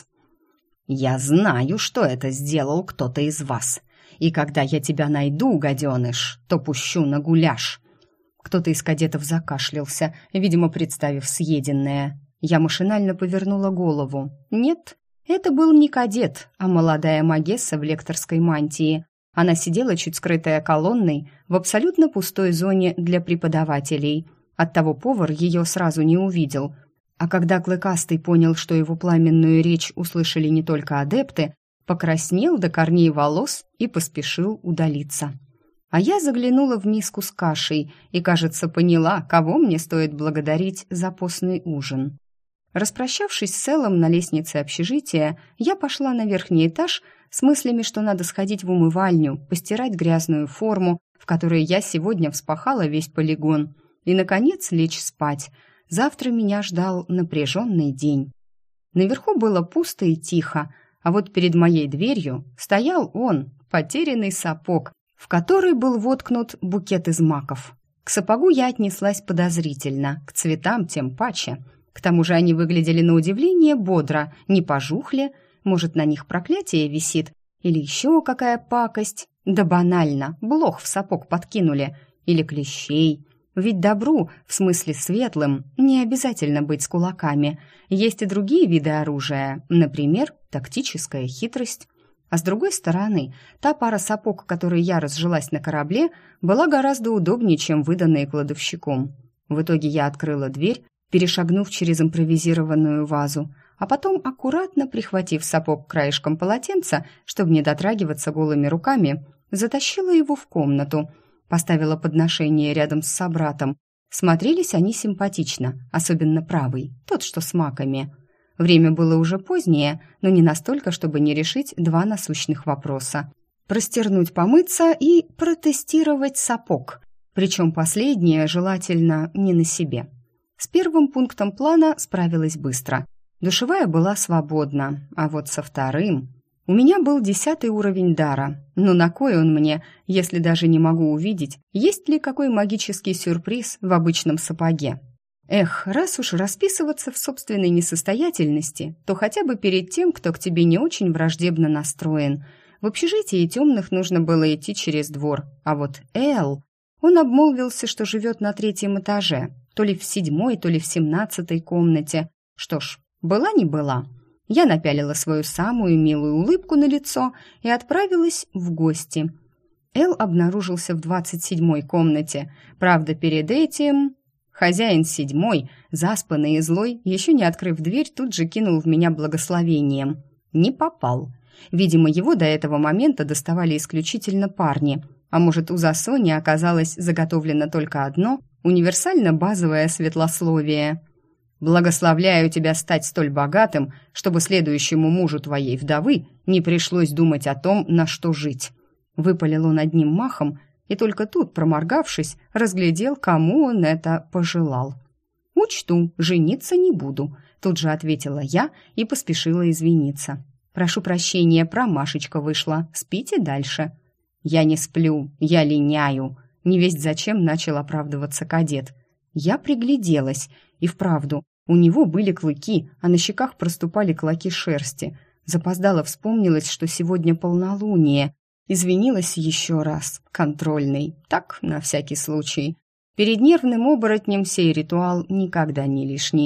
[SPEAKER 1] «Я знаю, что это сделал кто-то из вас. И когда я тебя найду, гаденыш, то пущу на гуляш». Кто-то из кадетов закашлялся, видимо, представив съеденное. Я машинально повернула голову. Нет, это был не кадет, а молодая магесса в лекторской мантии. Она сидела чуть скрытая колонной в абсолютно пустой зоне для преподавателей. Оттого повар ее сразу не увидел. А когда Клыкастый понял, что его пламенную речь услышали не только адепты, покраснел до корней волос и поспешил удалиться. А я заглянула в миску с кашей и, кажется, поняла, кого мне стоит благодарить за постный ужин. Распрощавшись с Эллом на лестнице общежития, я пошла на верхний этаж с мыслями, что надо сходить в умывальню, постирать грязную форму, в которой я сегодня вспахала весь полигон, и, наконец, лечь спать. Завтра меня ждал напряженный день. Наверху было пусто и тихо, а вот перед моей дверью стоял он, потерянный сапог, в который был воткнут букет из маков. К сапогу я отнеслась подозрительно, к цветам тем паче. К тому же они выглядели на удивление бодро, не пожухли, может, на них проклятие висит, или еще какая пакость. Да банально, блох в сапог подкинули, или клещей. Ведь добру, в смысле светлым, не обязательно быть с кулаками. Есть и другие виды оружия, например, тактическая хитрость. А с другой стороны, та пара сапог, которой я разжилась на корабле, была гораздо удобнее, чем выданные кладовщиком. В итоге я открыла дверь, перешагнув через импровизированную вазу, а потом, аккуратно прихватив сапог краешком полотенца, чтобы не дотрагиваться голыми руками, затащила его в комнату, поставила подношение рядом с собратом. Смотрелись они симпатично, особенно правый, тот, что с маками. Время было уже позднее, но не настолько, чтобы не решить два насущных вопроса. Простернуть, помыться и протестировать сапог. Причем последнее желательно не на себе. С первым пунктом плана справилась быстро. Душевая была свободна, а вот со вторым... У меня был 10 уровень дара, но на кой он мне, если даже не могу увидеть, есть ли какой магический сюрприз в обычном сапоге? Эх, раз уж расписываться в собственной несостоятельности, то хотя бы перед тем, кто к тебе не очень враждебно настроен. В общежитии темных нужно было идти через двор, а вот Эл... Он обмолвился, что живет на 3-м этаже, то ли в 7-й, то ли в 17-й комнате. Что ж, была не была. Я напялила свою самую милую улыбку на лицо и отправилась в гости. Эл обнаружился в 27-й комнате. Правда, перед этим... Хозяин 7-й, заспанный и злой, еще не открыв дверь, тут же кинул в меня благословением. Не попал. Видимо, его до этого момента доставали исключительно парни. А может, у Засони оказалось заготовлено только одно универсально-базовое светлословие. «Благословляю тебя стать столь богатым, чтобы следующему мужу твоей вдовы не пришлось думать о том, на что жить». Выпалил он одним махом, и только тут, проморгавшись, разглядел, кому он это пожелал. «Учту, жениться не буду», — тут же ответила я и поспешила извиниться. «Прошу прощения, промашечка вышла, спите дальше». «Я не сплю, я линяю», — невесть зачем начал оправдываться кадет. Я пригляделась, и вправду, у него были клыки, а на щеках проступали клоки шерсти. Запоздало вспомнилось, что сегодня полнолуние. Извинилась еще раз, контрольный, так, на всякий случай. Перед нервным оборотнем сей ритуал никогда не лишний.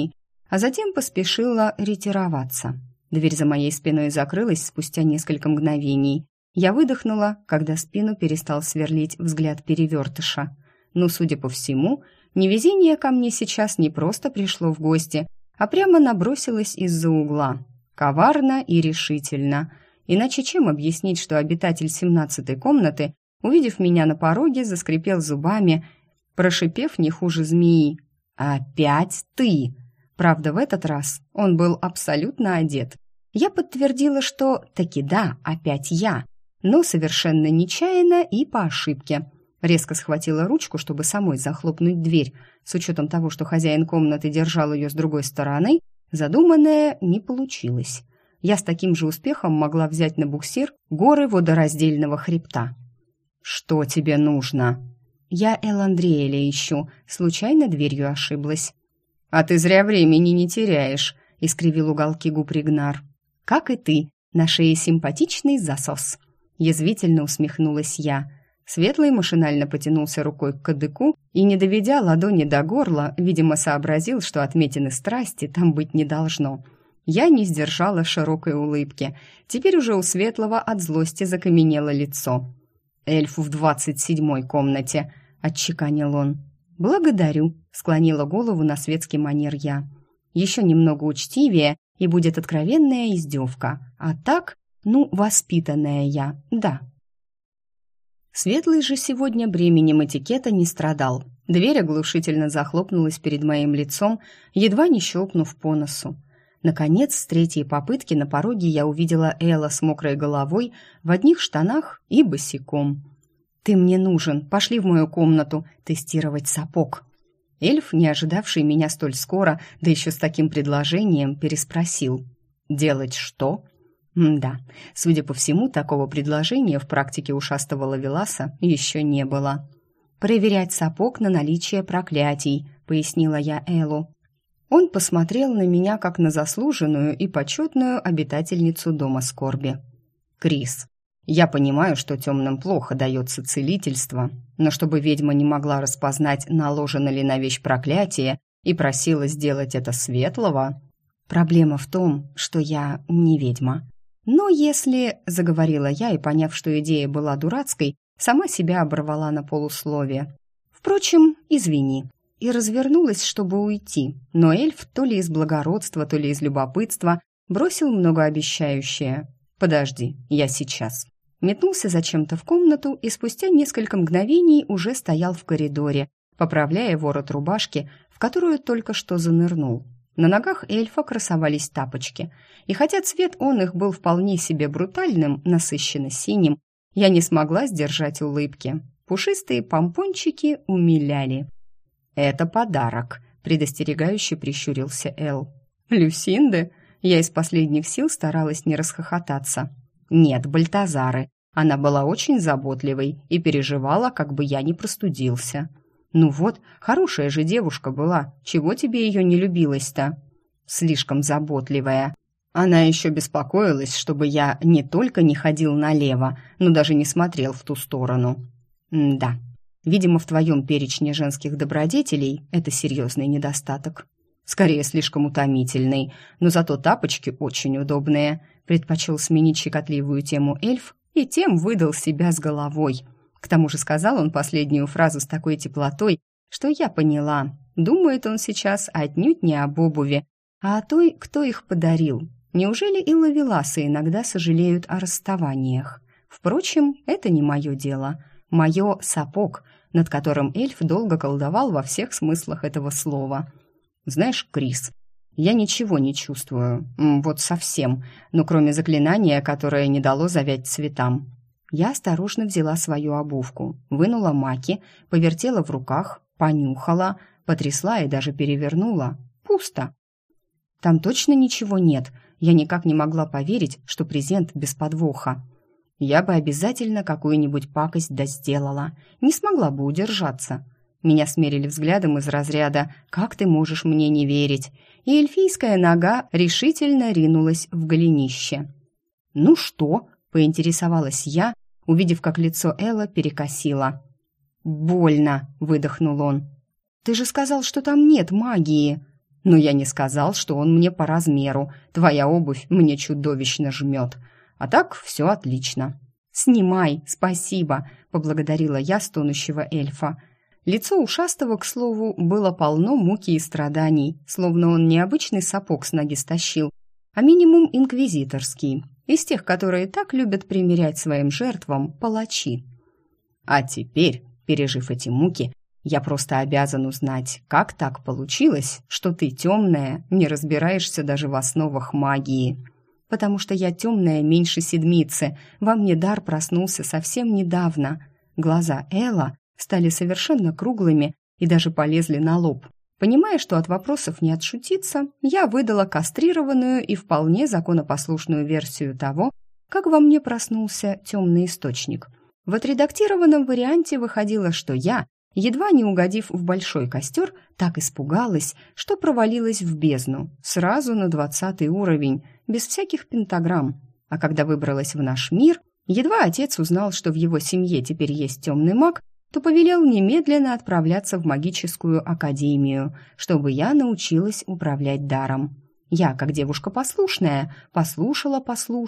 [SPEAKER 1] а затем поспешила ретироваться. Дверь за моей спиной закрылась спустя несколько мгновений. Я выдохнула, когда спину перестал сверлить взгляд перевертыша. Но, судя по всему, невезение ко мне сейчас не просто пришло в гости, а прямо набросилось из-за угла. Коварно и решительно. Иначе чем объяснить, что обитатель 17-й комнаты, увидев меня на пороге, заскрипел зубами, прошипев не хуже змеи: «Опять ты!» Правда, в этот раз он был абсолютно одет. Я подтвердила, что таки да, опять я, но совершенно нечаянно и по ошибке. Резко схватила ручку, чтобы самой захлопнуть дверь. С учетом того, что хозяин комнаты держал ее с другой стороны, задуманное не получилось. Я с таким же успехом могла взять на буксир горы водораздельного хребта. «Что тебе нужно?» «Я Эландриэля ищу. Случайно дверью ошиблась». «А ты зря времени не теряешь», — искривил уголки губ Ригнар. «Как и ты, на шее симпатичный засос», — язвительно усмехнулась я. Светлый машинально потянулся рукой к кадыку и, не доведя ладони до горла, видимо, сообразил, что отметины страсти там быть не должно. Я не сдержала широкой улыбки. Теперь уже у Светлого от злости закаменело лицо. «Эльф в 27-й комнате», — отчеканил он. «Благодарю», — склонила голову на светский манер я. «Еще немного учтивее, и будет откровенная издевка. А так, воспитанная я, да». Светлый же сегодня бременем этикета не страдал. Дверь оглушительно захлопнулась перед моим лицом, едва не щелкнув по носу. Наконец, с третьей попытки на пороге я увидела Элла с мокрой головой, в одних штанах и босиком. «Ты мне нужен, пошли в мою комнату тестировать сапог». Эльф, не ожидавший меня столь скоро, да еще с таким предложением, переспросил: «Делать что?» Да, судя по всему, такого предложения в практике ушастого ловеласа еще не было. «Проверять сапог на наличие проклятий», — пояснила я Эллу. Он посмотрел на меня как на заслуженную и почетную обитательницу дома скорби. «Крис, я понимаю, что темным плохо дается целительство, но чтобы ведьма не могла распознать, наложено ли на вещь проклятие, и просила сделать это Светлого...» «Проблема в том, что я не ведьма. Но если...» — заговорила я, и, поняв, что идея была дурацкой, сама себя оборвала на полусловие. «Впрочем, извини». И развернулась, чтобы уйти, но эльф то ли из благородства, то ли из любопытства бросил многообещающее: «Подожди, я сейчас». Метнулся зачем-то в комнату и спустя несколько мгновений уже стоял в коридоре, поправляя ворот рубашки, в которую только что занырнул. На ногах эльфа красовались тапочки, и хотя цвет он их был вполне себе брутальным, насыщенно синим, я не смогла сдержать улыбки. Пушистые помпончики умиляли. «Это подарок», — предостерегающе прищурился Эл. «Люсинды?» Я из последних сил старалась не расхохотаться. «Нет, Бальтазары. Она была очень заботливой и переживала, как бы я не простудился». «Ну вот, хорошая же девушка была. Чего тебе ее не любилось-то?» «Слишком заботливая. Она еще беспокоилась, чтобы я не только не ходил налево, но даже не смотрел в ту сторону». «Да, видимо, в твоем перечне женских добродетелей это серьезный недостаток. Скорее, слишком утомительный, но зато тапочки очень удобные», предпочел сменить щекотливую тему эльф и тем выдал себя с головой. К тому же сказал он последнюю фразу с такой теплотой, что я поняла. Думает он сейчас отнюдь не об обуви, а о той, кто их подарил. Неужели и ловеласы иногда сожалеют о расставаниях? Впрочем, это не мое дело. Мое сапог, над которым эльф долго колдовал во всех смыслах этого слова. «Знаешь, Крис, я ничего не чувствую, вот совсем, ну, кроме заклинания, которое не дало завять цветам». Я осторожно взяла свою обувку, вынула маки, повертела в руках, понюхала, потрясла и даже перевернула. Пусто. Там точно ничего нет. Я никак не могла поверить, что презент без подвоха. Я бы обязательно какую-нибудь пакость сделала. Не смогла бы удержаться. Меня смерили взглядом из разряда «Как ты можешь мне не верить?» И эльфийская нога решительно ринулась в голенище. «Ну что?» — поинтересовалась я, увидев, как лицо Элла перекосило. «Больно!» — выдохнул он. «Ты же сказал, что там нет магии!» Но я не сказал, что он мне по размеру. Твоя обувь мне чудовищно жмет. А так все отлично». «Снимай, спасибо», — поблагодарила я стонущего эльфа. Лицо ушастого, к слову, было полно муки и страданий, словно он не обычный сапог с ноги стащил, а минимум инквизиторский, из тех, которые так любят примерять своим жертвам палачи. «А теперь, пережив эти муки, я просто обязан узнать, как так получилось, что ты темная, не разбираешься даже в основах магии». «Потому что я темная меньше седмицы, во мне дар проснулся совсем недавно». Глаза Элла стали совершенно круглыми и даже полезли на лоб. Понимая, что от вопросов не отшутиться, я выдала кастрированную и вполне законопослушную версию того, как во мне проснулся темный источник. В отредактированном варианте выходило, что я, едва не угодив в большой костер, так испугалась, что провалилась в бездну, сразу на 20 уровень, без всяких пентаграмм. А когда выбралась в наш мир, едва отец узнал, что в его семье теперь есть темный маг, то повелел немедленно отправляться в магическую академию, чтобы я научилась управлять даром. Я, как девушка послушная, послушала,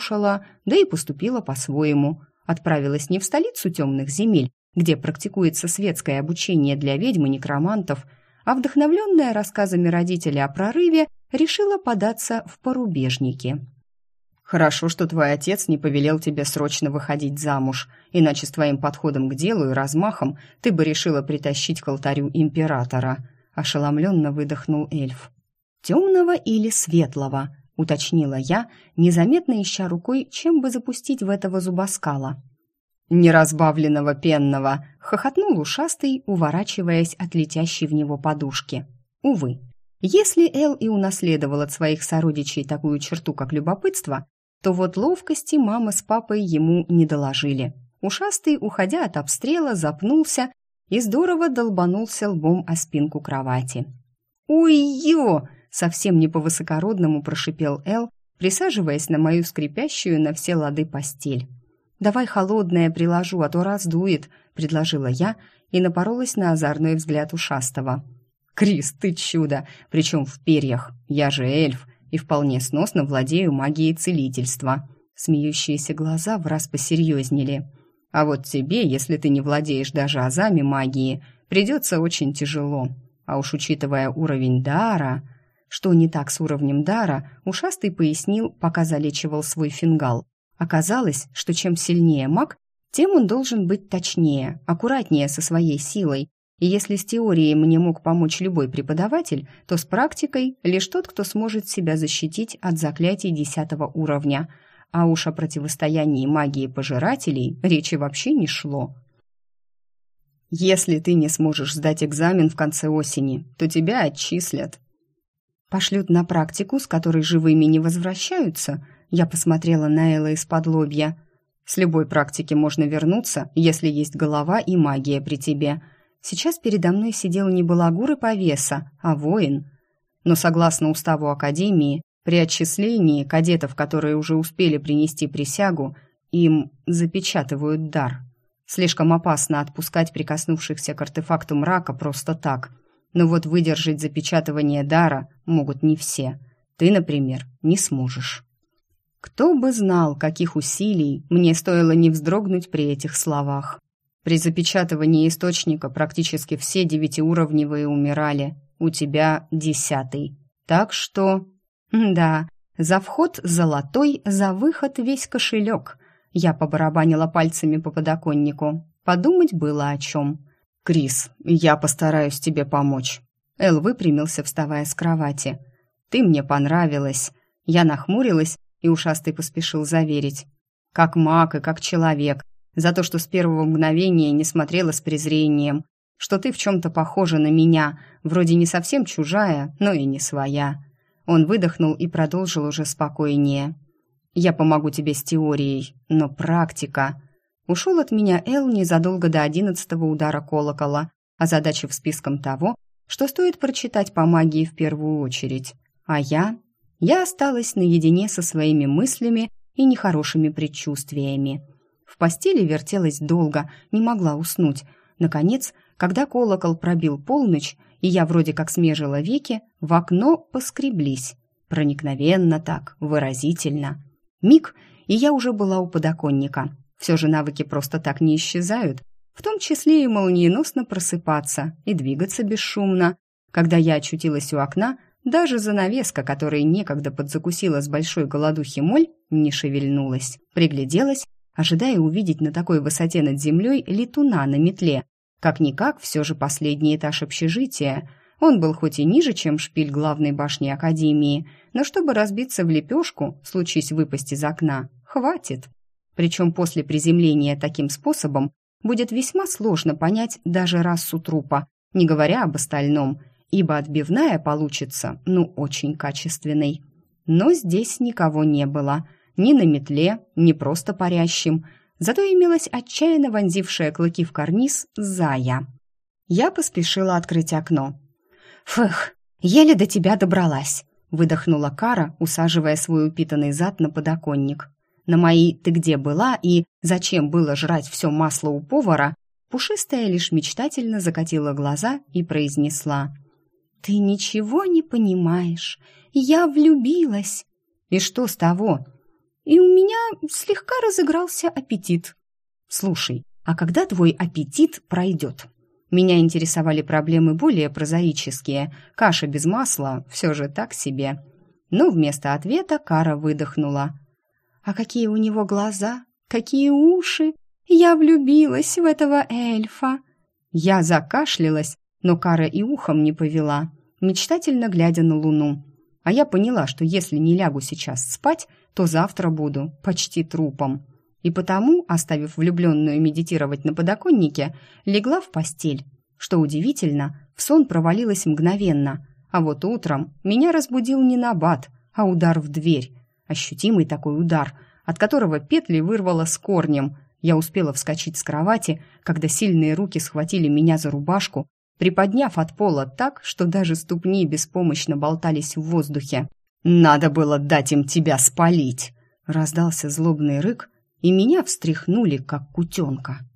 [SPEAKER 1] да и поступила по-своему. Отправилась не в столицу темных земель, где практикуется светское обучение для ведьм и некромантов, а вдохновленная рассказами родителя о прорыве, решила податься в порубежники. «Хорошо, что твой отец не повелел тебе срочно выходить замуж, иначе с твоим подходом к делу и размахом ты бы решила притащить к алтарю императора», — ошеломленно выдохнул эльф. «Темного или светлого?» — уточнила я, незаметно ища рукой, чем бы запустить в этого зубоскала. «Неразбавленного пенного!» — хохотнул ушастый, уворачиваясь от летящей в него подушки. Увы, если Эл и унаследовал от своих сородичей такую черту, как любопытство, то вот ловкости мама с папой ему не доложили. Ушастый, уходя от обстрела, запнулся и здорово долбанулся лбом о спинку кровати. «Уй-ё!» — совсем не по-высокородному прошипел Эл, присаживаясь на мою скрипящую на все лады постель. «Давай холодное приложу, а то раздует», — предложила я и напоролась на озорной взгляд ушастого. «Крис, ты чудо, причем в перьях. Я же эльф и вполне сносно владею магией целительства». Смеющиеся глаза враз посерьезнели. «А вот тебе, если ты не владеешь даже азами магии, придется очень тяжело. А уж учитывая уровень дара...» Что не так с уровнем дара, ушастый пояснил, пока залечивал свой фингал. Оказалось, что чем сильнее маг, тем он должен быть точнее, аккуратнее со своей силой. И если с теорией мне мог помочь любой преподаватель, то с практикой лишь тот, кто сможет себя защитить от заклятий 10 уровня. А уж о противостоянии магии пожирателей речи вообще не шло. «Если ты не сможешь сдать экзамен в конце осени, то тебя отчислят». «Пошлют на практику, с которой живыми не возвращаются?» Я посмотрела на Элла из-под лобья. «С любой практики можно вернуться, если есть голова и магия при тебе. Сейчас передо мной сидел не балагур и повеса, а воин. Но согласно уставу Академии, при отчислении кадетов, которые уже успели принести присягу, им запечатывают дар. Слишком опасно отпускать прикоснувшихся к артефакту мрака просто так. Но вот выдержать запечатывание дара могут не все. Ты, например, не сможешь». Кто бы знал, каких усилий мне стоило не вздрогнуть при этих словах. При запечатывании источника практически все 9-уровневые умирали. У тебя 10-й. Так что... Да, за вход золотой, за выход весь кошелек. Я побарабанила пальцами по подоконнику. Подумать было о чем. «Крис, я постараюсь тебе помочь». Эл выпрямился, вставая с кровати. «Ты мне понравилась». Я нахмурилась, и ушастый поспешил заверить. «Как маг и как человек. За то, что с первого мгновения не смотрела с презрением. Что ты в чем-то похожа на меня. Вроде не совсем чужая, но и не своя». Он выдохнул и продолжил уже спокойнее. «Я помогу тебе с теорией, но практика...» Ушел от меня Эл незадолго до 11-го удара колокола, озадачив списком того, что стоит прочитать по магии в первую очередь. А я осталась наедине со своими мыслями и нехорошими предчувствиями. В постели вертелась долго, не могла уснуть. Наконец, Когда колокол пробил полночь, и я вроде как смежила веки, в окно поскреблись. Проникновенно так, выразительно. Миг, и я уже была у подоконника. Все же навыки просто так не исчезают, в том числе и молниеносно просыпаться и двигаться бесшумно. Когда я очутилась у окна, даже занавеска, которой некогда подзакусила с большой голодухи моль, не шевельнулась. Пригляделась, ожидая увидеть на такой высоте над землей летуна на метле. Как-никак, все же последний этаж общежития. Он был хоть и ниже, чем шпиль главной башни Академии, но чтобы разбиться в лепешку, случись выпасть из окна, хватит. Причем после приземления таким способом будет весьма сложно понять даже расу трупа, не говоря об остальном, ибо отбивная получится, очень качественной. Но здесь никого не было, ни на метле, ни просто парящим, зато имелась отчаянно вонзившая клыки в карниз зая. Я поспешила открыть окно. «Фух, еле до тебя добралась», — выдохнула Кара, усаживая свой упитанный зад на подоконник. На мои «ты где была» и «зачем было жрать все масло у повара» пушистая лишь мечтательно закатила глаза и произнесла: «Ты ничего не понимаешь. Я влюбилась». «И что с того?» «И у меня слегка разыгрался аппетит». «Слушай, а когда твой аппетит пройдет?» Меня интересовали проблемы более прозаические. Каша без масла все же так себе. Но вместо ответа Кара выдохнула: «А какие у него глаза, какие уши! Я влюбилась в этого эльфа!» Я закашлялась, но Кара и ухом не повела, мечтательно глядя на луну. А я поняла, что если не лягу сейчас спать, то завтра буду почти трупом. И потому, оставив влюбленную медитировать на подоконнике, легла в постель. Что удивительно, в сон провалилась мгновенно, а вот утром меня разбудил не набат, а удар в дверь. Ощутимый такой удар, от которого петли вырвало с корнем. Я успела вскочить с кровати, когда сильные руки схватили меня за рубашку, приподняв от пола так, что даже ступни беспомощно болтались в воздухе. «Надо было дать им тебя спалить!» Раздался злобный рык, и меня встряхнули, как кутенка.